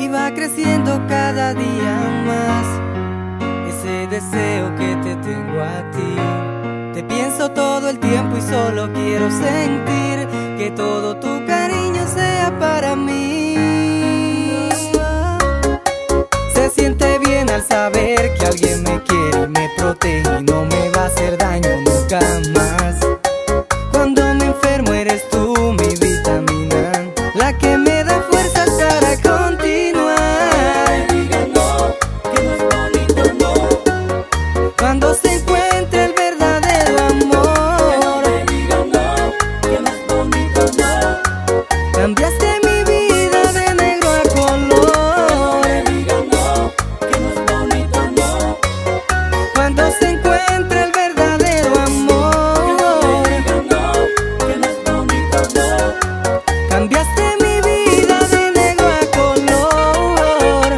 y va creciendo cada día más ese deseo que te tengo a ti. Te pienso todo el tiempo y solo quiero sentir que todo tu cariño sea para mí. Se siente bien al saber que alguien me quiere y me protege y no me va a hacer daño nunca más. Cuando me enfermo eres tú mi vitamina, la que me da fuerzas para continuar. No me digas no, que no es bonito, no. Cuando se encuentre el verdadero amor. No me digas no, que no es bonito, no. Cambiaste mi vida de negro a color. No me digas no, que no es bonito, no. Cuando se encuentre el verdadero amor. No me digas no, que no es bonito, no. Cambiaste mi vida de negro a color.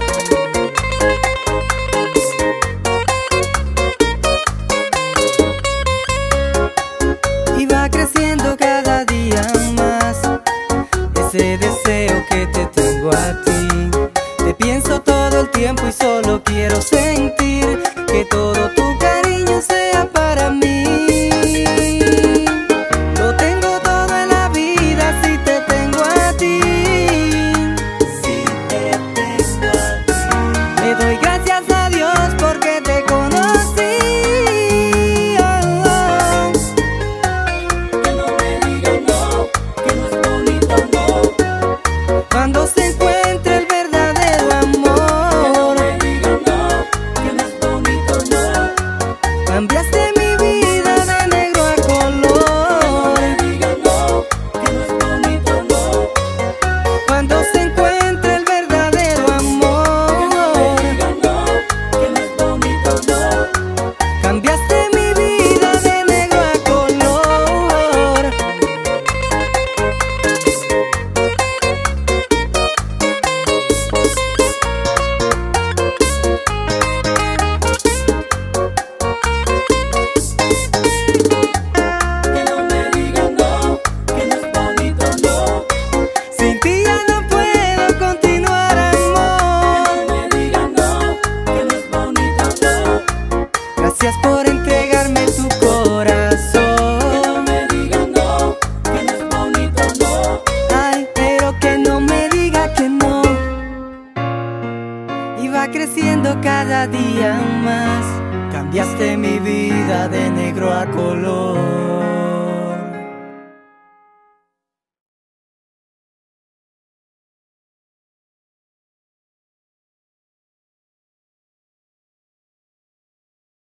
Y va creciendo cada día más ese deseo que te tengo a ti. Te pienso todo el tiempo y solo quiero sentir que todo tu cariño sea para mí. Lo tengo todo en la vida si te tengo a ti. Si te tengo a ti. Le doy gracias a Dios porque te conocí. Oh, oh. Que no me digas no, que no es bonito, no. Cuando se encuentre el verdadero No amor. me digas no, que no es bonito, no. Cambiaste mi vida de negro a No color. me digas no, que no es bonito, no. Cuando se encuentre el verdadero No amor. me digas no, que no es bonito, no. Cambiaste mi vida de negro a color. Que no me digas no, que no es bonito, no. Sin ti ya no puedo continuar, amor. No me digas no, que no es bonito, no. Gracias por entregarme tu Que no corazón. me digas no, que no es bonito, no. Ay, pero que no me diga que no. Y va creciendo cada día más. Cambiaste mi vida de negro a color.